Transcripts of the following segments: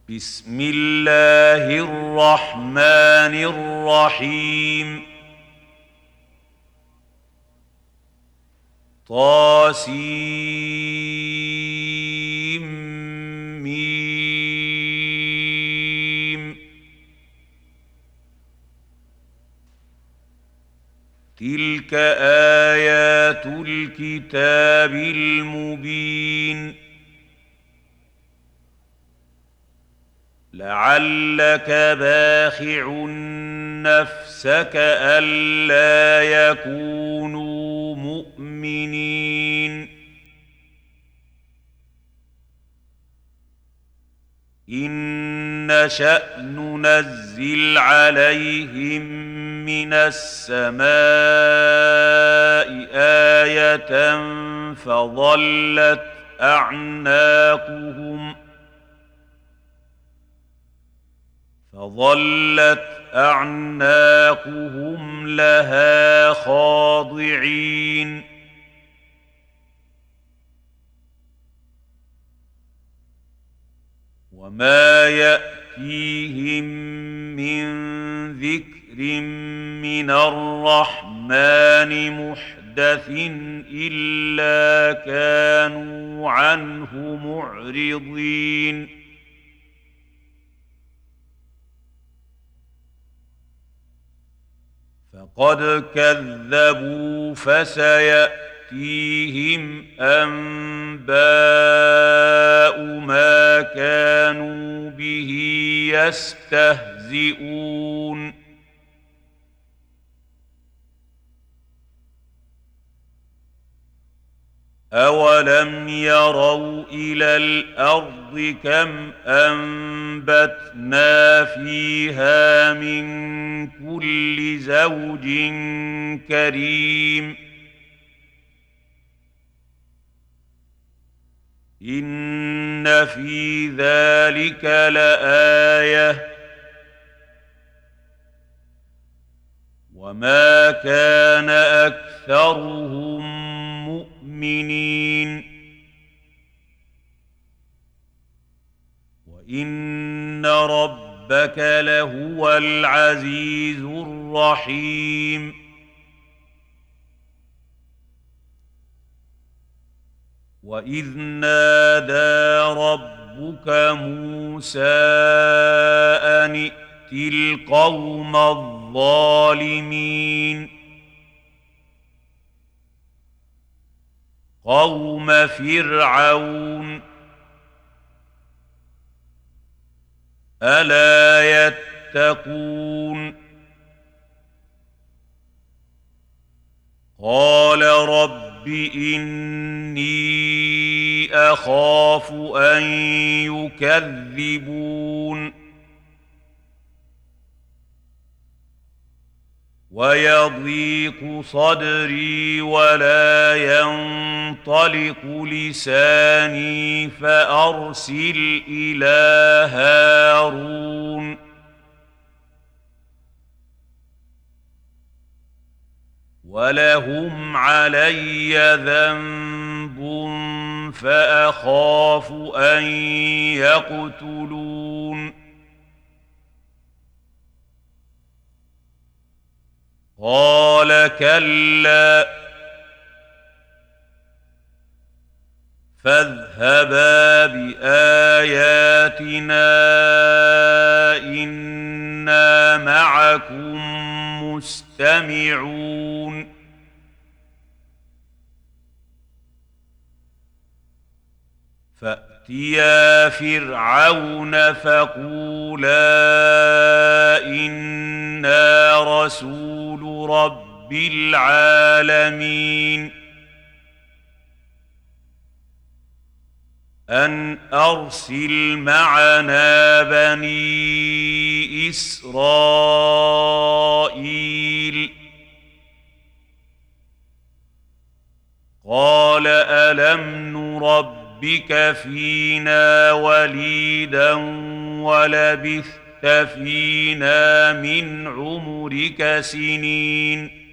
بسم الله الرحمن الرحيم طاسيم تلك آيات الكتاب المبين لعلك باخع نفسك ألا يكونوا مؤمنين إن نشأ ننزل عليهم من السماء آية فظلت أعناقهم لها خاضعين وما يأتيهم من ذكر من الرحمن محدث إلا كانوا عنه معرضين فقد كذبوا فسيأتيهم أنباء ما كانوا به يستهزئون أولم يروا إلى الأرض كم أنبتنا فيها من كل زوج كريم إن في ذلك لآية وما كان أكثرهم مؤمنين وإن ربك لهو العزيز الرحيم وإذ نادى ربك موسى أن ائت القوم الظالمين قوم فرعون ألا يتقون قال رب إني أخاف أن يكذبون ويضيق صدري ولا ينطلق لساني فأرسل إلى هارون ولهم علي ذنب فأخاف أن يقتلون قال كلا فاذهبا بآياتنا إنا معكم مستمعون فأتيا فرعون فقولا إنا رسول رب العالمين أن أرسل معنا بني إسرائيل قال ألم نربك فينا وليدا ولبثت فينا من عمرك سنين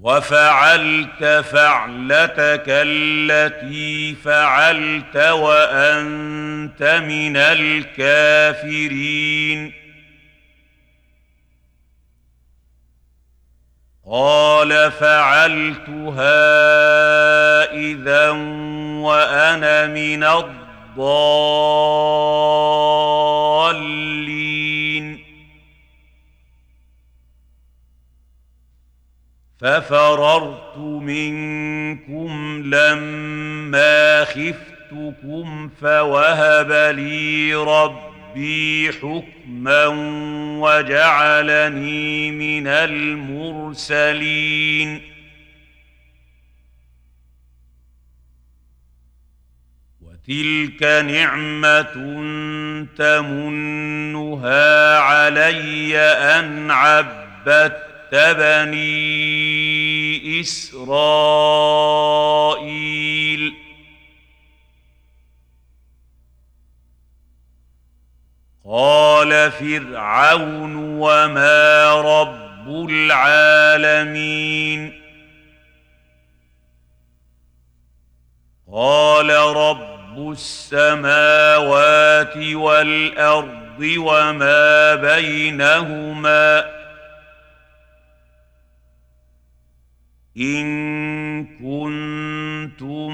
وفعلت فعلتك التي فعلت وأنت من الكافرين. قال فعلتها إذا وأنا من الضالين. ففررت منكم لما خفتكم فوهب لي ربي حكما وجعلني من المرسلين. وتلك نعمة تمنها علي أن عبدت بني إسرائيل. قال فرعون وما رب العالمين. قال رب السماوات والأرض وما بينهما إن كنتم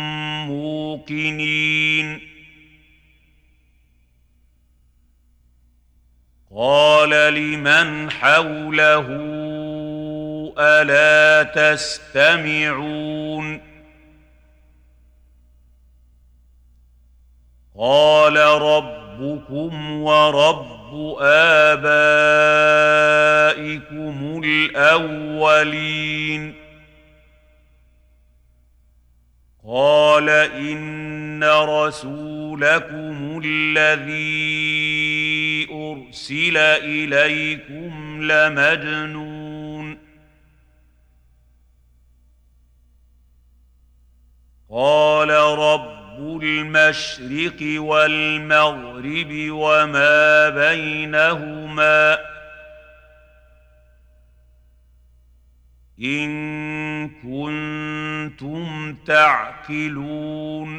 موقنين. قال لمن حوله ألا تستمعون. قال ربكم ورب آبائكم الأولين. قال إن رسولكم الذي أرسل إليكم لمجنون. قال رب المشرق والمغرب وما بينهما إن كنتم تعقلون.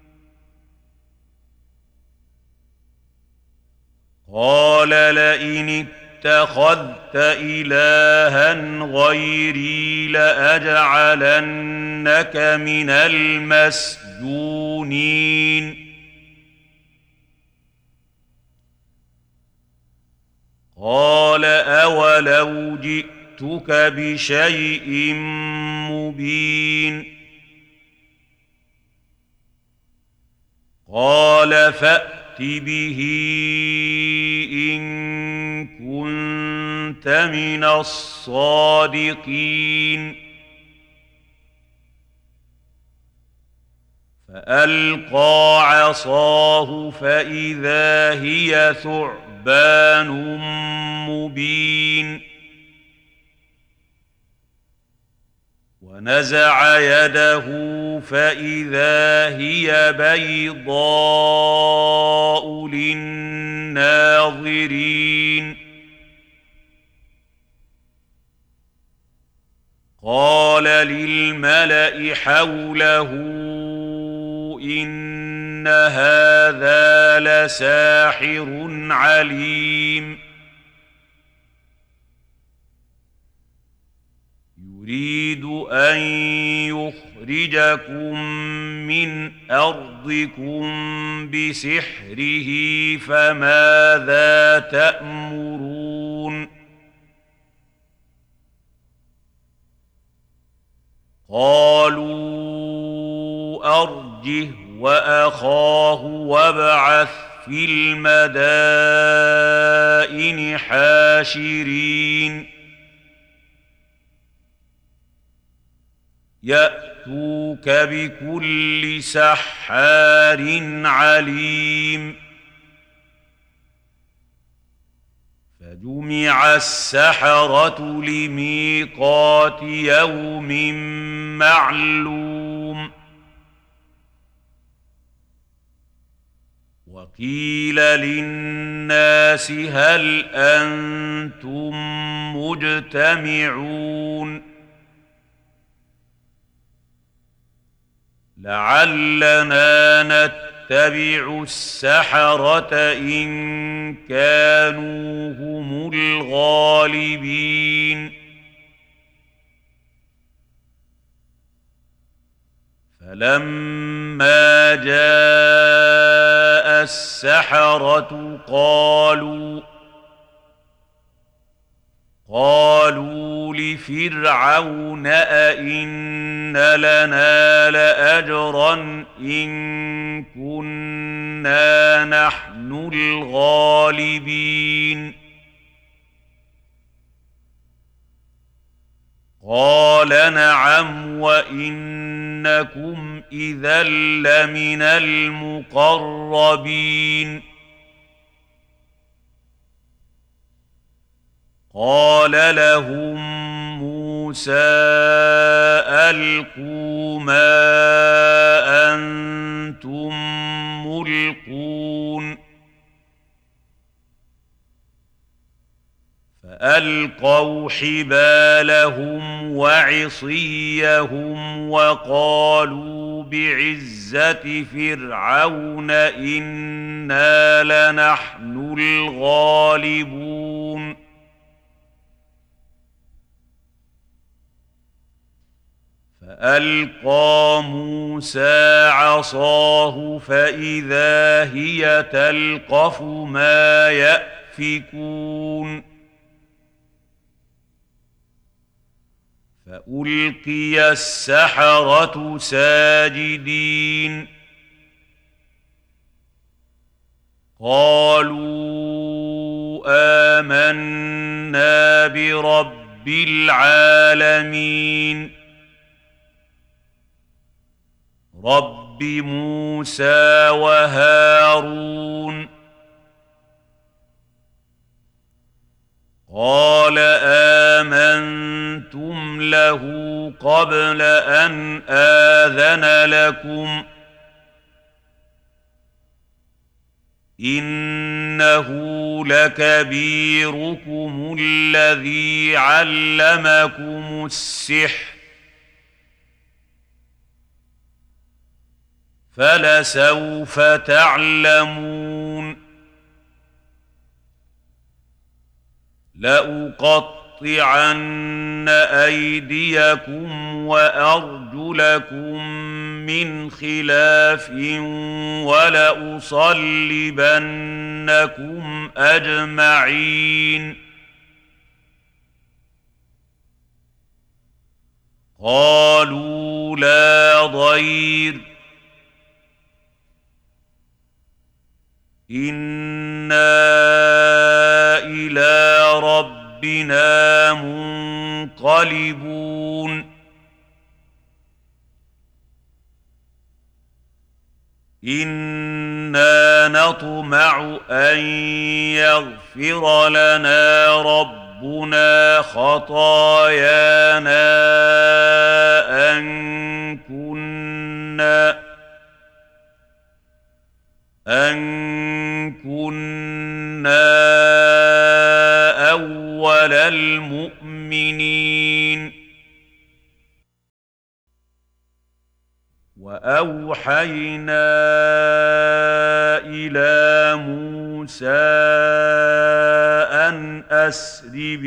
قال لئن اتخذت إلها غيري لأجعلنك من المسجونين. قال أولو جئتك بشيء مبين. قال فأت به إن كنت من الصادقين. فألقى عصاه فإذا هي ثعبان مبين. ونزع يده فإذا هي بيضاء للناظرين. قال للملأ حوله إن هذا لساحر عليم. يريد أن يخرجكم من أرضكم بسحره فماذا تأمرون. قالوا أرجه وأخاه وابعث في المدائن حاشرين يأتوك بكل سحار عليم. فجمع السحرة لميقات يوم معلوم. وقيل للناس هل أنتم مجتمعون. لعلنا نتبع السحرة إن كانوا هم الغالبين فلما جاء السحرة قالوا لفرعون أئن لنا لأجرا إن كنا نحن الغالبين قال نعم وإنكم إذا لمن المقربين قال لهم موسى ألقوا ما أنتم ملقون فألقوا حبالهم وعصيهم وقالوا بعزة فرعون إنا لنحن الغالبون فألقى موسى عصاه فإذا هي تلقف ما يأفكون فألقي السحرة ساجدين قالوا آمنا برب العالمين رب موسى وهارون قال آمنتم له قبل أن آذن لكم إنه لكبيركم الذي علمكم السحر فلسوف تعلمون لأقطعن أيديكم وأرجلكم من خلاف ولأصلبنكم أجمعين قالوا لا ضير إنا إلى ربنا منقلبون إنا نطمع أن يغفر لنا ربنا خطايانا أن كنا أول المؤمنين وأوحينا إلى موسى أن أسر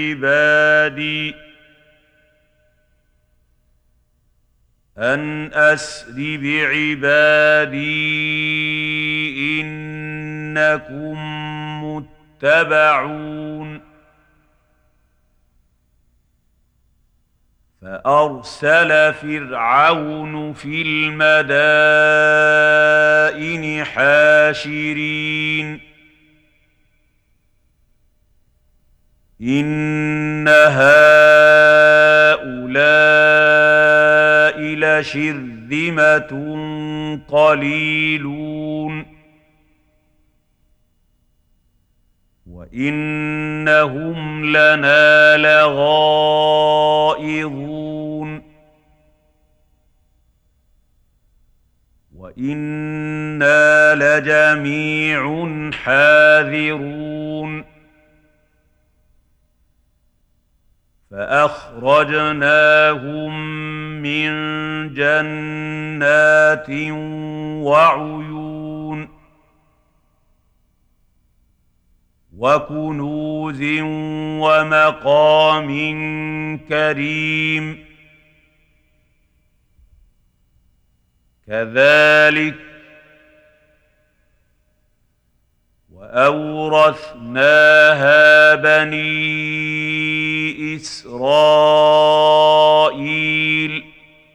بعبادي إنكم متبعون فأرسل فرعون في المدائن حاشرين إن هؤلاء لشرذمة قليلون وإنهم لنا لغائظون وإنا لجميع حاذرون فأخرجناهم من جنات وعيون وكنوز ومقام كريم كذلك وأورثناها بني إسرائيل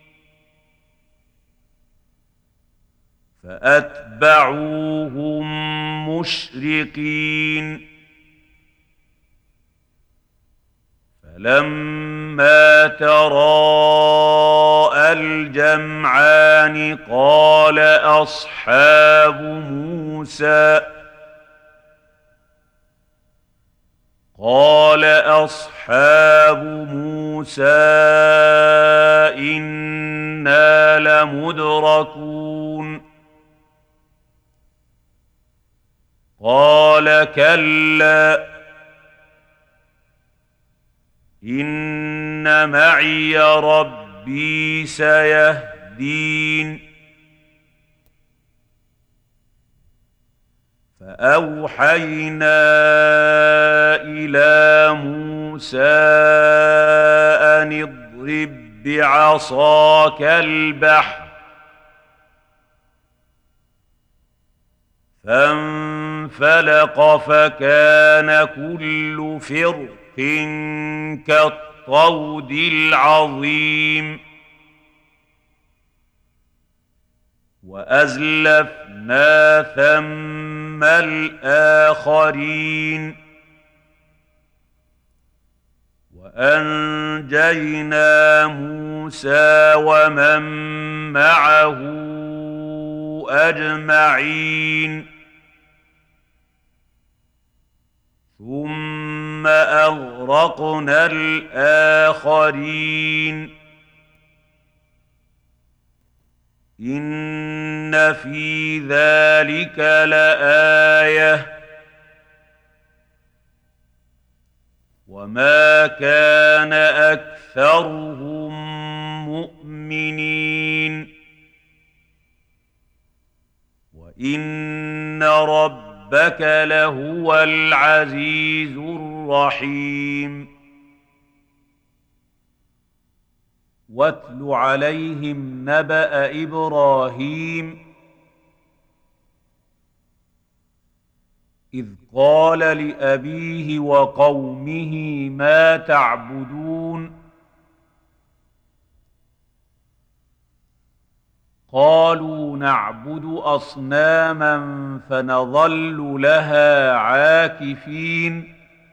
فأتبعوهم مشرقين فلما تراءى الجمعان قال أصحاب موسى إنا لمدركون قال كلا إن معي ربي سيهدين فأوحينا إلى موسى أن اضرب بعصاك البحر فانفلق فكان كل فرق كالطود العظيم وأزلفنا ثم الآخرين وأنجينا موسى ومن معه أجمعين ثم أغرقنا الآخرين إن في ذلك لآية وما كان أكثرهم مؤمنين وإن ربك لهو العزيز الرحيم واتل عليهم نبأ إبراهيم إذ قال لأبيه وقومه ما تعبدون قالوا نعبد أصناما فنظل لها عاكفين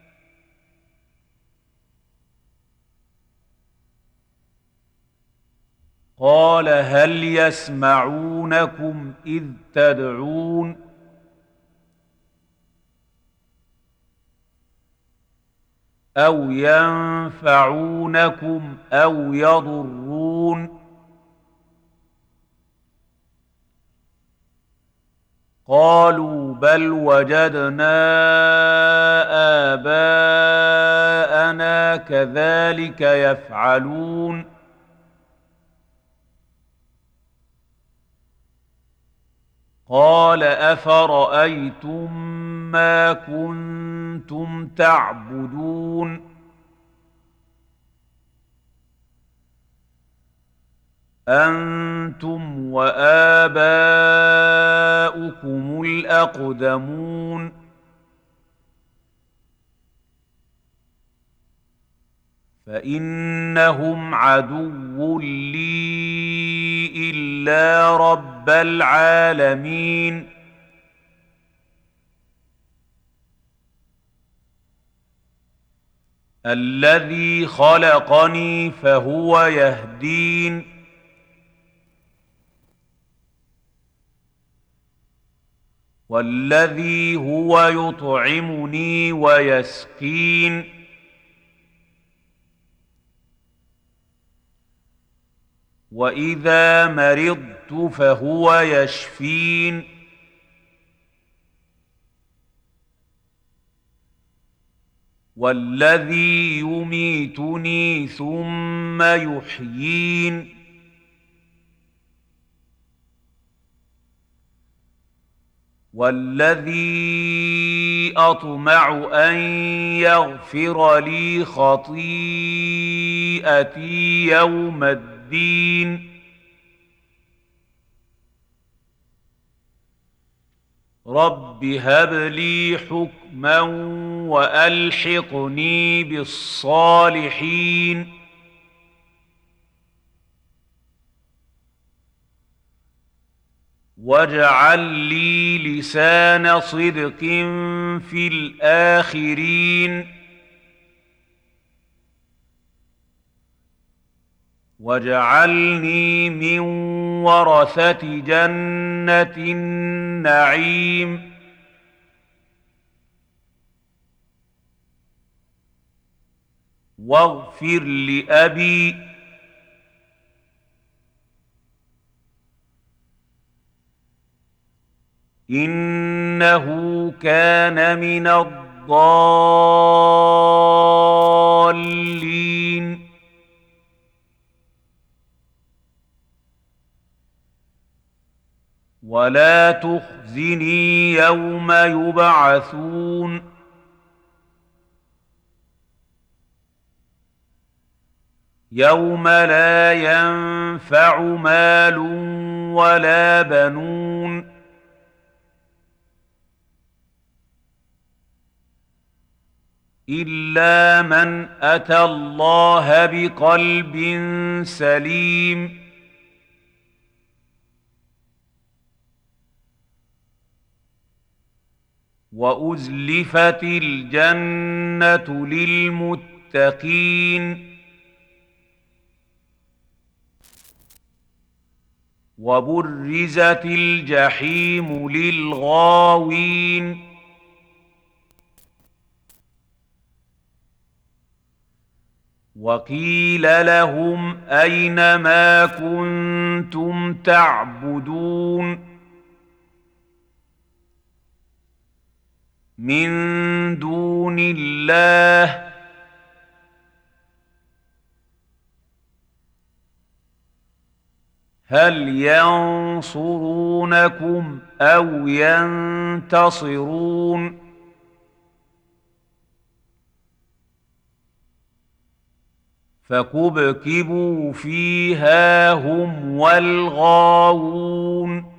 قال هل يسمعونكم إذ تدعون أو ينفعونكم أو يضرون قالوا بل وجدنا آباءنا كذلك يفعلون قال أفرأيتم ما كنتم تعبدون أنتم وآباؤكم الأقدمون فإنهم عدو لي إلا رب العالمين الذي خلقني فهو يهدين والذي هو يطعمني ويسقين وإذا مرضت فهو يشفين والذي يميتني ثم يحيين والذي أطمع أن يغفر لي خطيئتي يوم الدين رب هب لي حكما وألحقني بالصالحين واجعل لي لسان صدق في الآخرين واجعلني من ورثة جنة النعيم واغفر لأبي إنه كان من الضالين ولا تخزني يوم يبعثون يوم لا ينفع مال ولا بنون إلا من أتى الله بقلب سليم وأزلفت الجنة للمتقين وبرزت الجحيم للغاوين وقيل لهم أين ما كنتم تعبدون من دون الله هل ينصرونكم أو ينتصرون فكبكبوا فيها هم والغاوون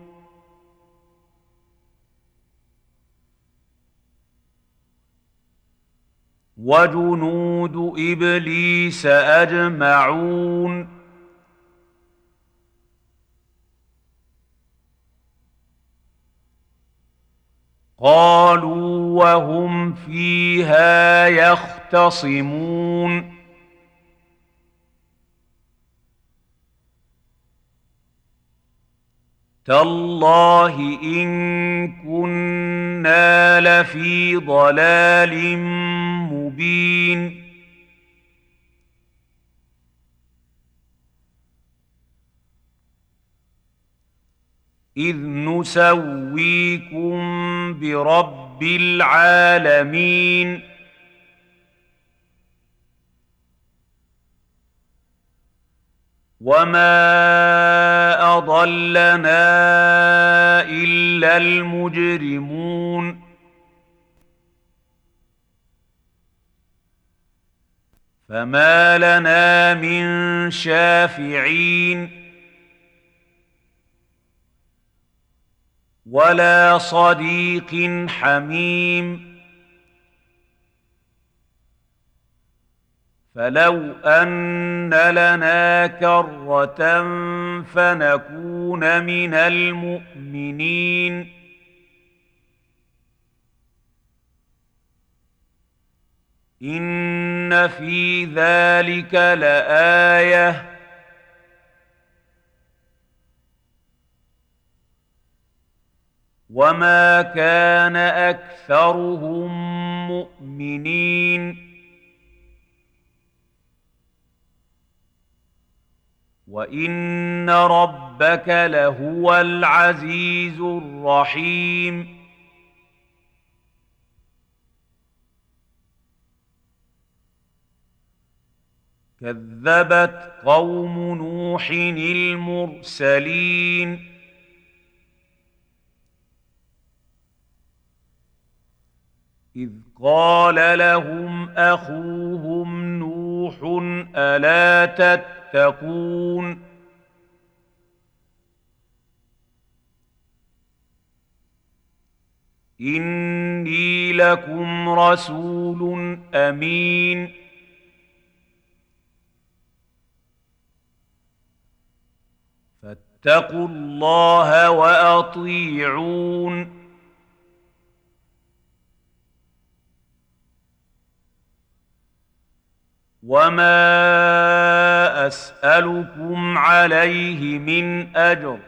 وجنود إبليس أجمعون قالوا وهم فيها يختصمون تالله إن كنا لفي ضلال مبين إذ نسويكم برب العالمين وما أضلنا إلا المجرمون فما لنا من شافعين ولا صديق حميم فلو أن لنا كرة فنكون من المؤمنين إن في ذلك لآية وما كان أكثرهم مؤمنين وإن ربك لهو العزيز الرحيم كذبت قوم نوح المرسلين إذ قال لهم أخوهم نوح ألا تتقون إني لكم رسول أمين فاتقوا الله وأطيعون وما أسألكم عليه من أجر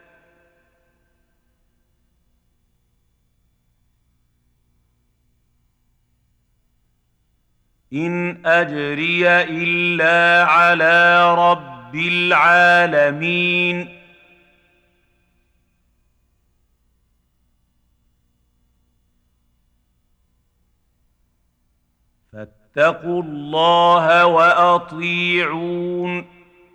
إن أجري إلا على رب العالمين فاتقوا الله وأطيعون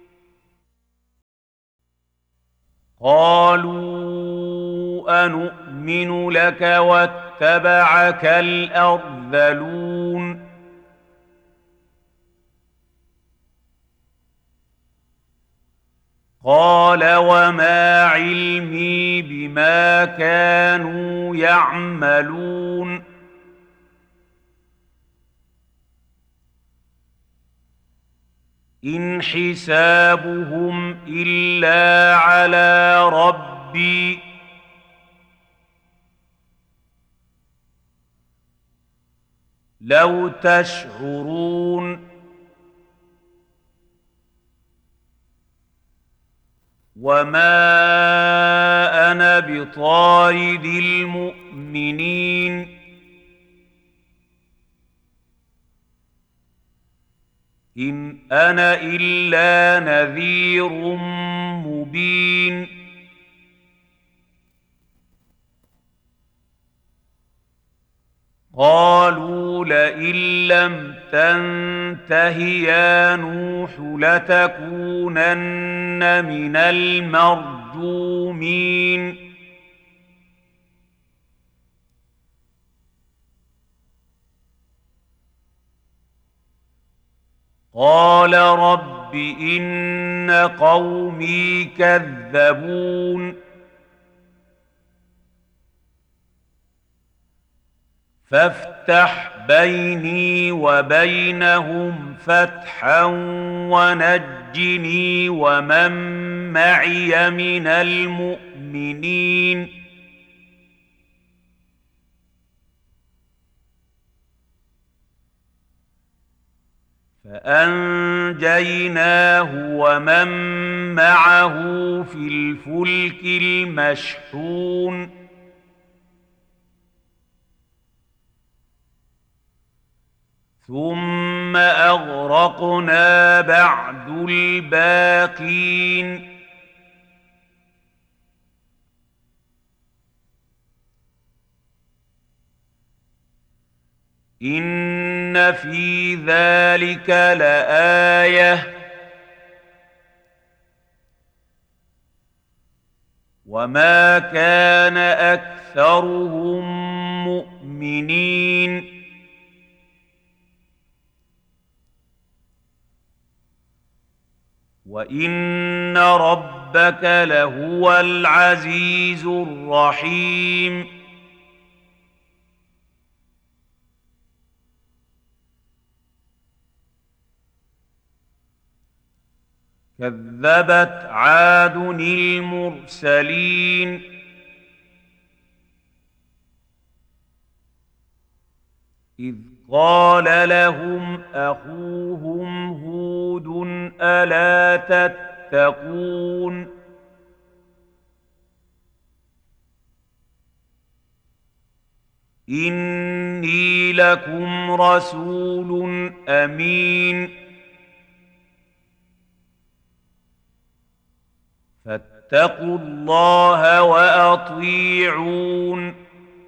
قالوا أنؤمن لك واتبعك الأرذلون قال وما علمي بما كانوا يعملون إن حسابهم إلا على ربي لو تشعرون وما أنا بطارد المؤمنين إن أنا إلا نذير مبين قالوا لئن لم تنته يا نوح لتكونن من المرجومين قال رب إن قومي كذبون فافتح بيني وبينهم فتحا ونجني ومن معي من المؤمنين فأنجيناه ومن معه في الفلك المشحون ثم أغرقنا بعد الباقين إن في ذلك لآية وما كان أكثرهم مؤمنين وإن ربك لهو العزيز الرحيم كذبت عاد المرسلين إذ قال لهم أخوهم هود ألا تتقون إني لكم رسول أمين فاتقوا الله وأطيعون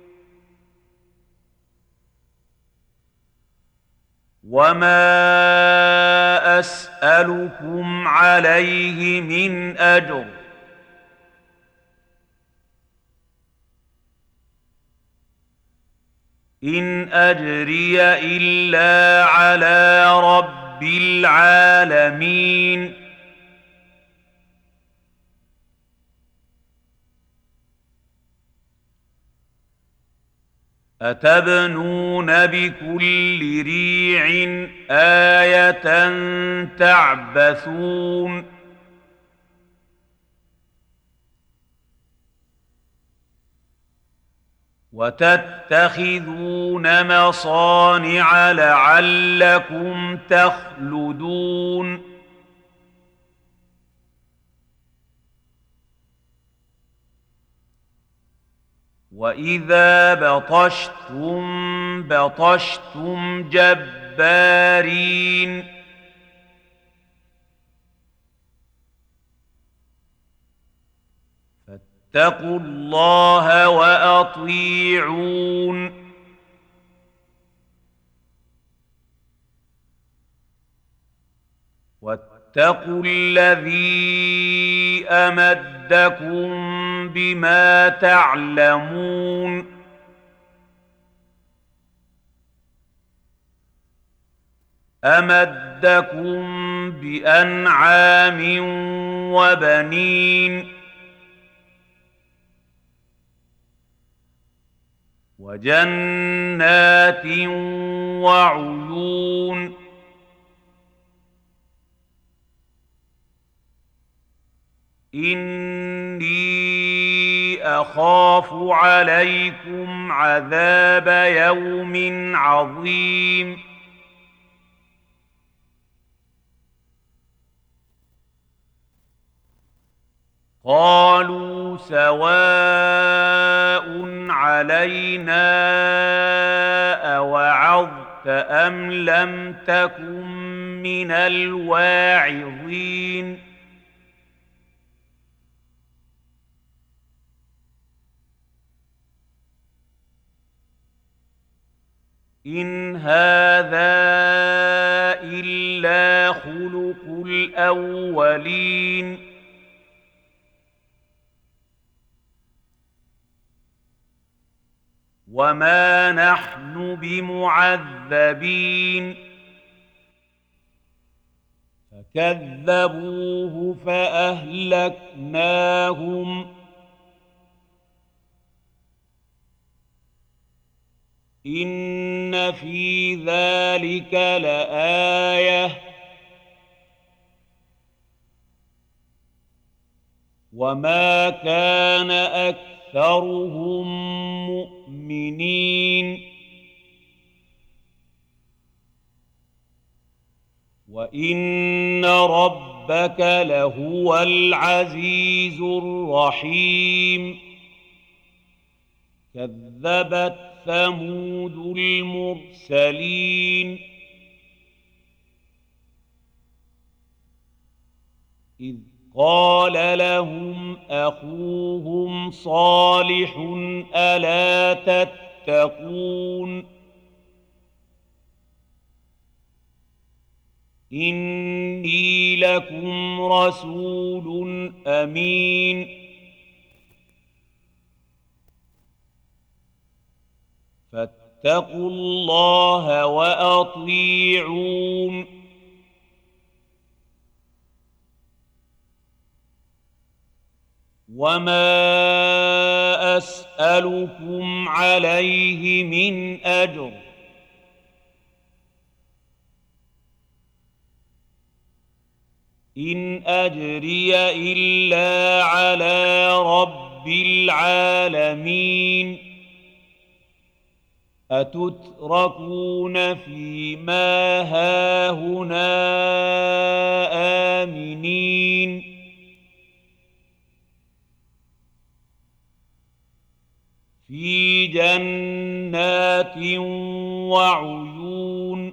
وما أسألكم عليه من أجر إن أجري إلا على رب العالمين. أتبنون بكل ريع آية تعبثون وتتخذون مصانع لعلكم تخلدون وإذا بطشتم بطشتم جبارين فاتقوا الله وأطيعون واتقوا الذي أمدكم بما تعلمون أمدكم بأنعام وبنين وجنات وعيون إني أخاف عليكم عذاب يوم عظيم قالوا سواء علينا أوعظت أم لم تكن من الواعظين إن هذا إلا خلق الأولين وما نحن بمعذبين فكذبوه فأهلكناهم إن في ذلك لآية وما كان أكثرهم مؤمنين وإن ربك لهو العزيز الرحيم كذبت ثمود المرسلين إذ قال لهم أخوهم صالح ألا تتقون إني لكم رسول أمين فاتقوا الله وأطيعون وما أسألكم عليه من أجر إن أجري إلا على رب العالمين أتتركون فيما هاهنا آمنين في جنات وعيون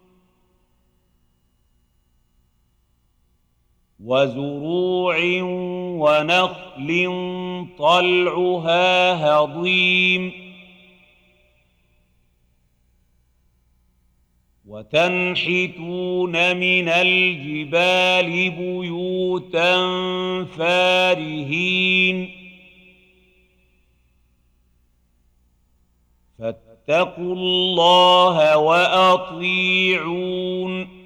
وزروع ونخل طلعها هضيم وتنحتون من الجبال بيوتا فارهين فاتقوا الله وأطيعون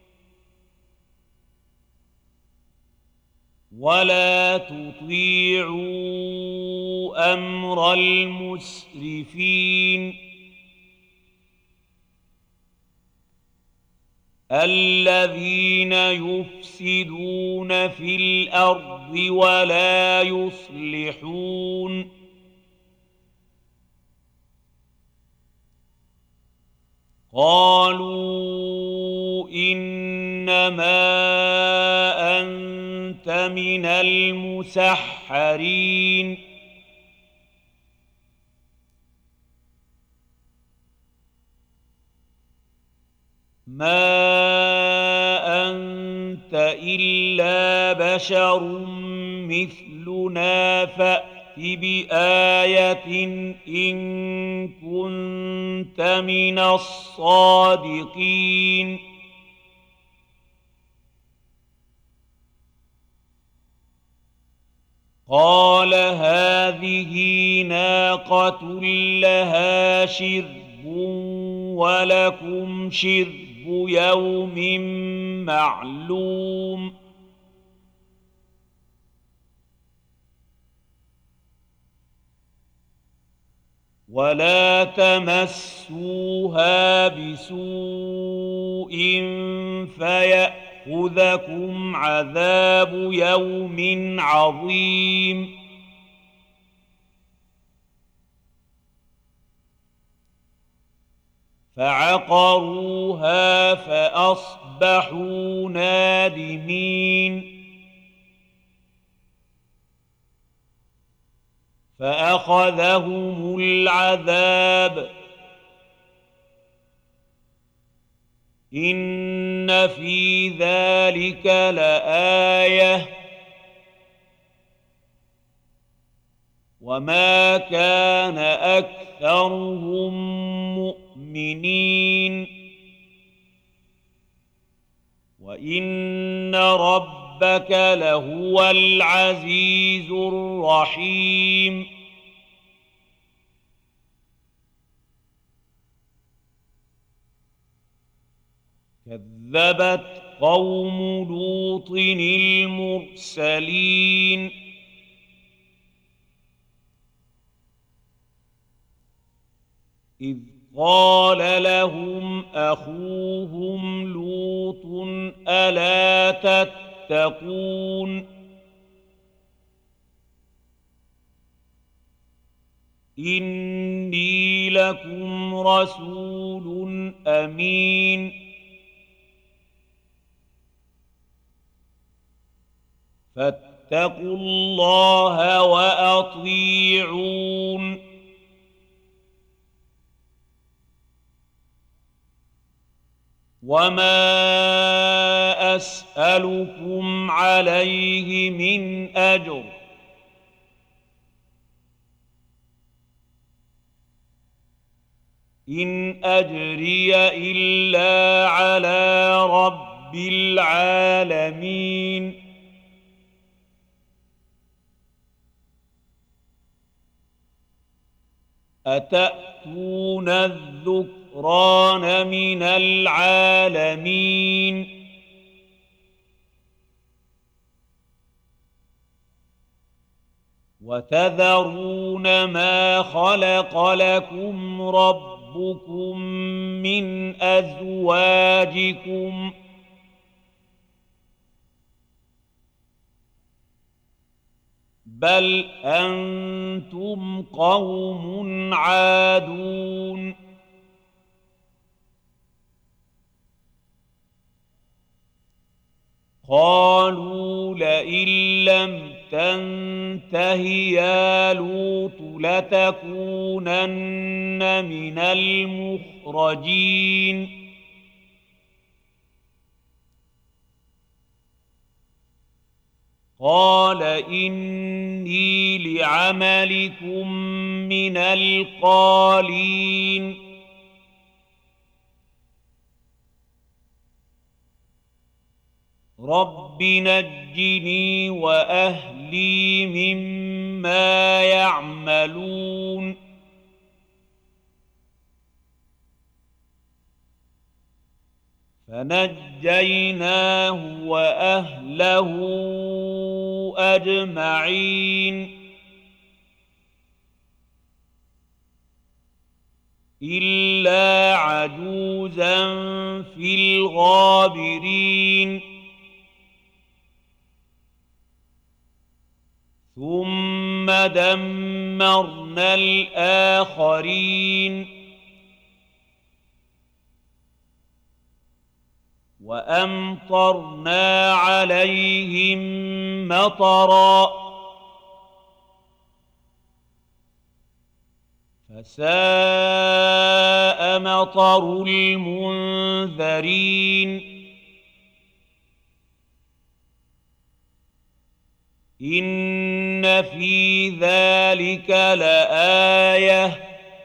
ولا تطيعوا أمر المسرفين الذين يفسدون في الأرض ولا يصلحون قالوا إنما أنت من المسحرين ما أنت إلا بشر مثلنا فأت بآية إن كنت من الصادقين قال هذه ناقة لها شرب ولكم شرب يوم معلوم ولا تمسوها بسوء فيأخذكم عذاب يوم عظيم فعقروها فأصبحوا نادمين فأخذهم العذاب إن في ذلك لآية وما كان أكثرهم مؤمنين وإن ربك لهو العزيز الرحيم كذبت قوم لوط المرسلين إذ قال لهم أخوهم لوط ألا تتقون إني لكم رسول أمين فاتقوا الله وأطيعون وما أسألكم عليه من أجر إن أجري إلا على رب العالمين أتأتون الذكران من العالمين وتذرون ما خلق لكم ربكم من أزواجكم بل أنتم قوم عادون قالوا لئن لم تنته يا لوط لتكونن من المخرجين قال إني لعملكم من القالين رب نجني وأهلي مما يعملون فنجيناه وأهله أجمعين إلا عجوزا في الغابرين ثم دمرنا الآخرين وأمطرنا عليهم مطرا فساء مطر المنذرين إن في ذلك لآية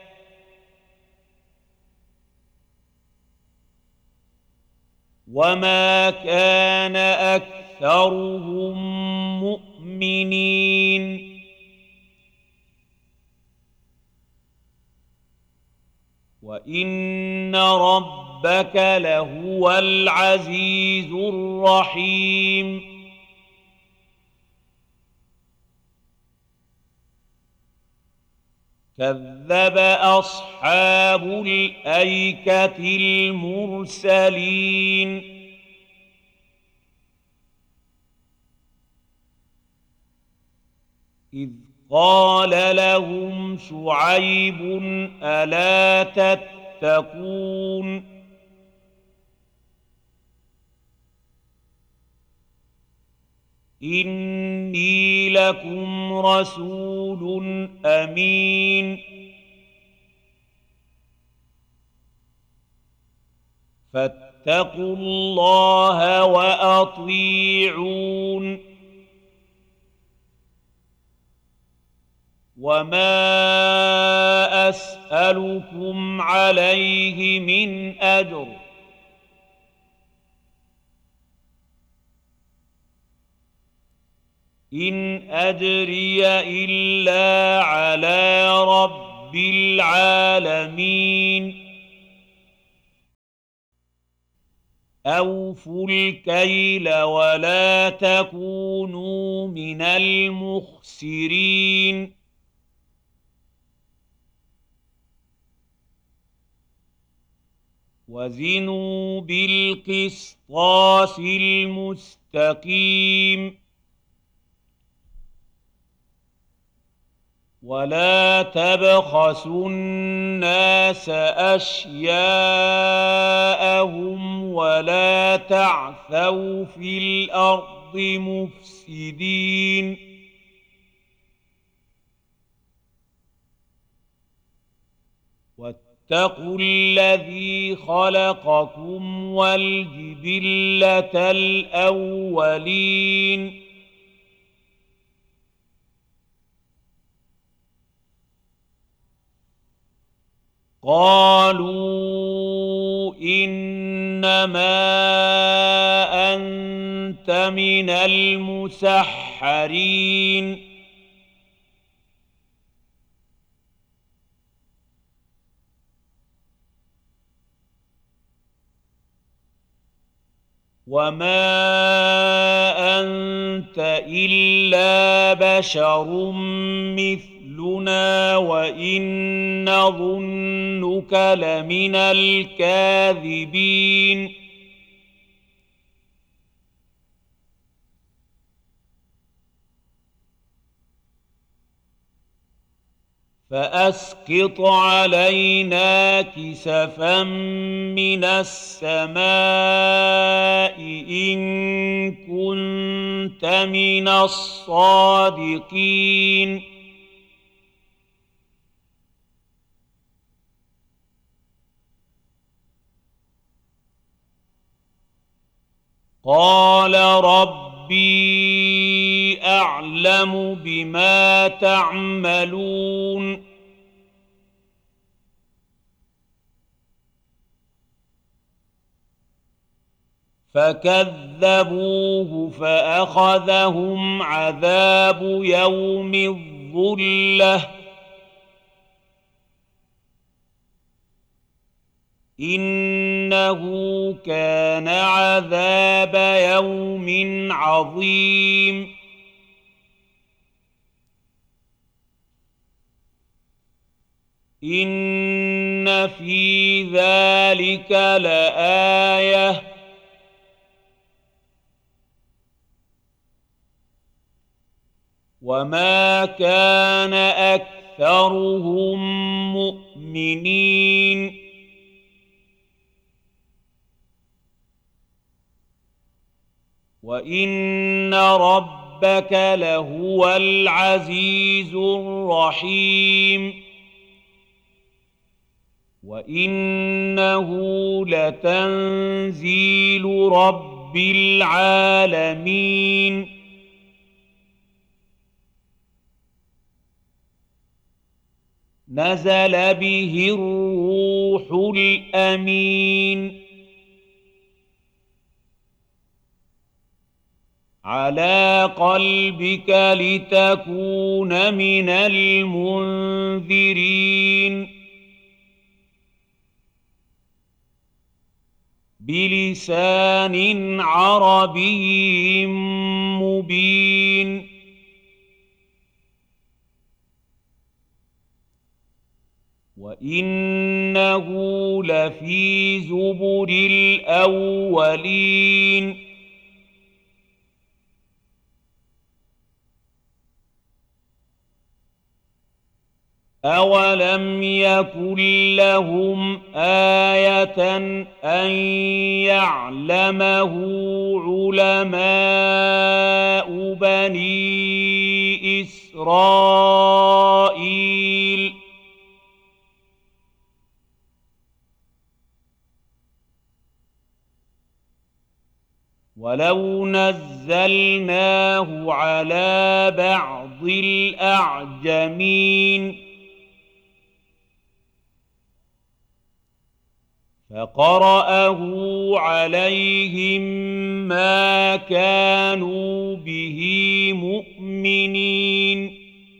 وما كان أكثرهم مؤمنين وإن ربك لهو العزيز الرحيم كذب أصحاب الأيكة المرسلين إذ قال لهم شعيب ألا تتقون إني لكم رسول أمين فاتقوا الله وأطيعون وما أسألكم عليه من أجر إن أجري إلا على رب العالمين أوفوا الكيل ولا تكونوا من المخسرين وزنوا بالقسطاس المستقيم ولا تبخسوا الناس أشياءهم ولا تعثوا في الأرض مفسدين واتقوا الذي خلقكم والجبلة الأولين قالوا إنما أنت من المسحرين وما أنت إلا بشر مثلنا وإن نظنك لمن الكاذبين فأسقط علينا كسفا من السماء إن كنت من الصادقين قال ربي أعلم بما تعملون فكذبوه فأخذهم عذاب يوم الظلة إنه كان عذاب يوم عظيم إن في ذلك لآية وما كان أكثرهم مؤمنين وإن ربك لهو العزيز الرحيم وإنه لتنزيل رب العالمين نزل به الروح الأمين على قلبك لتكون من المنذرين بلسان عربي مبين وإنه لفي زبر الأولين أولم يكن لهم آية أن يعلمه علماء بني إسرائيل ولو نزلناه على بعض الأعجمين فقرأه عليهم ما كانوا به مؤمنين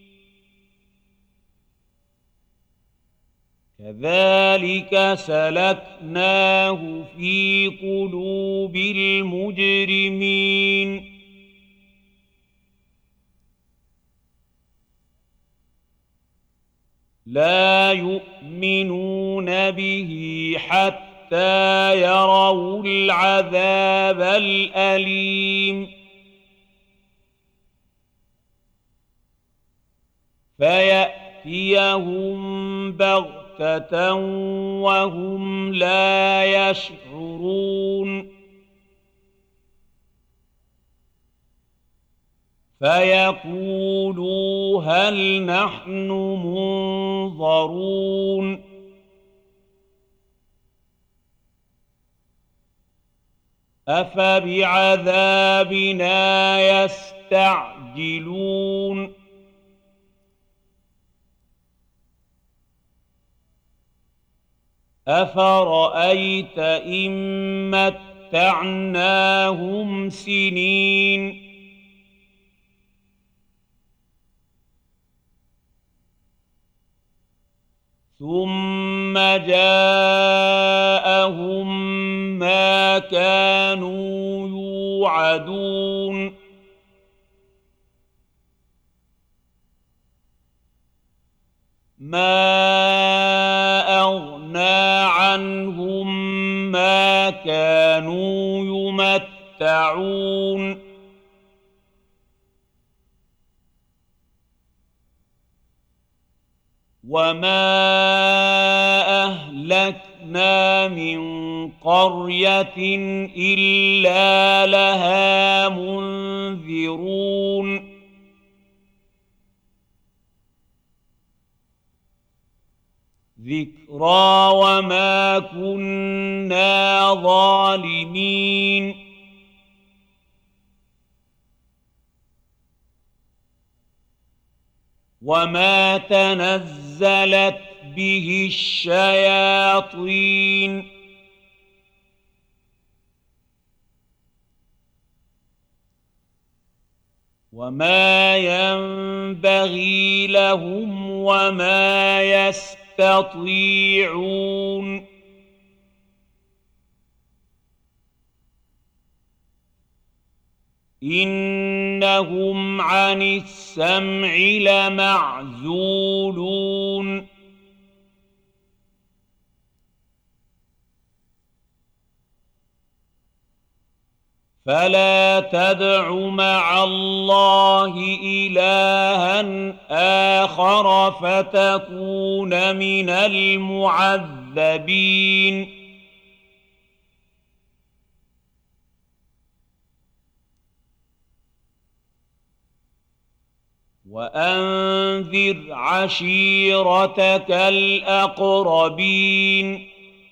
كذلك سلكناه في قلوب المجرمين لا يؤمنون به حتى يروا العذاب الأليم فيأتيهم بغتة وهم لا يشعرون فيقولوا هل نحن منظرون أفبعذابنا يستعجلون أفرأيت إن متعناهم سنين ثم جاءهم ما كانوا يوعدون ما أغنى عنهم ما كانوا يمتعون وما أهلكنا من قرية إلا لها منذرون ذكرى وما كنا ظالمين وما تنزلت به الشياطين وما ينبغي لهم وما يستطيعون إنهم عن السمع لمعزولون فلا تدع مع الله إلها آخر فتكون من المعذبين وأنذر عشيرتك الأقربين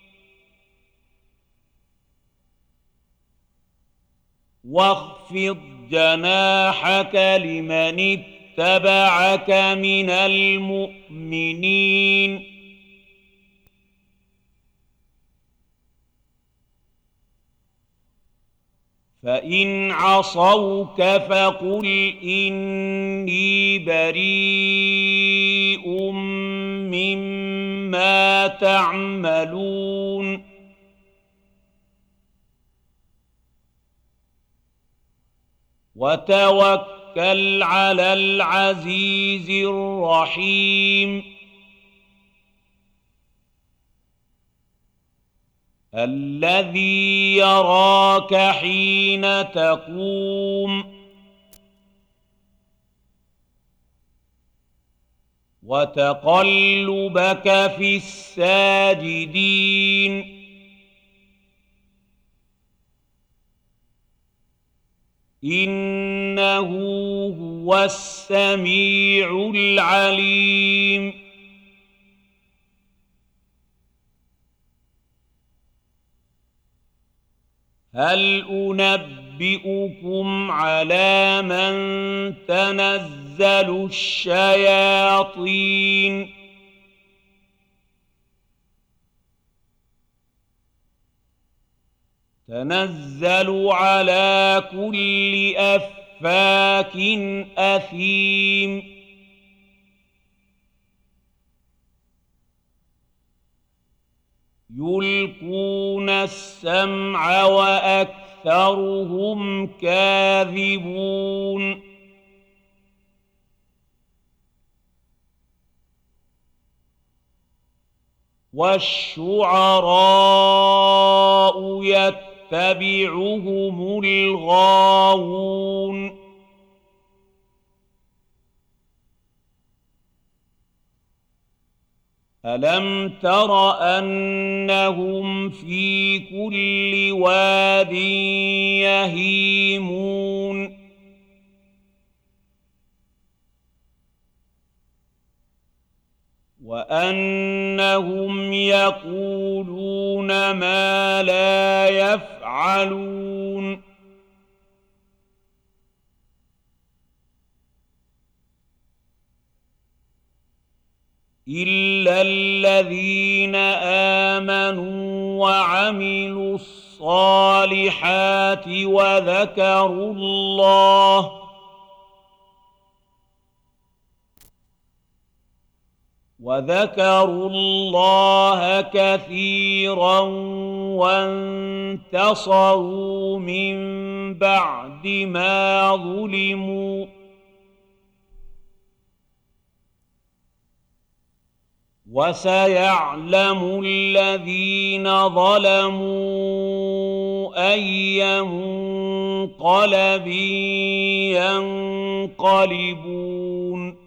واخفض جناحك لمن اتبعك من المؤمنين فإن عصوك فقل إني بريء مما تعملون وتوكل على العزيز الرحيم الذي يراك حين تقوم وتقلبك في الساجدين إنه هو السميع العليم هل أنبئكم على من تنزل الشياطين تنزل على كل أفاك أثيم يلقون السمع وأكثرهم كاذبون والشعراء يتبعهم الغاوون ألم تر أنهم في كل واد يهيمون وأنهم يقولون ما لا يفعلون إلا الذين آمنوا وعملوا الصالحات وذكروا الله كثيرا وانتصروا من بعد ما ظلموا وسيعلم الذين ظلموا أي منقلب ينقلبون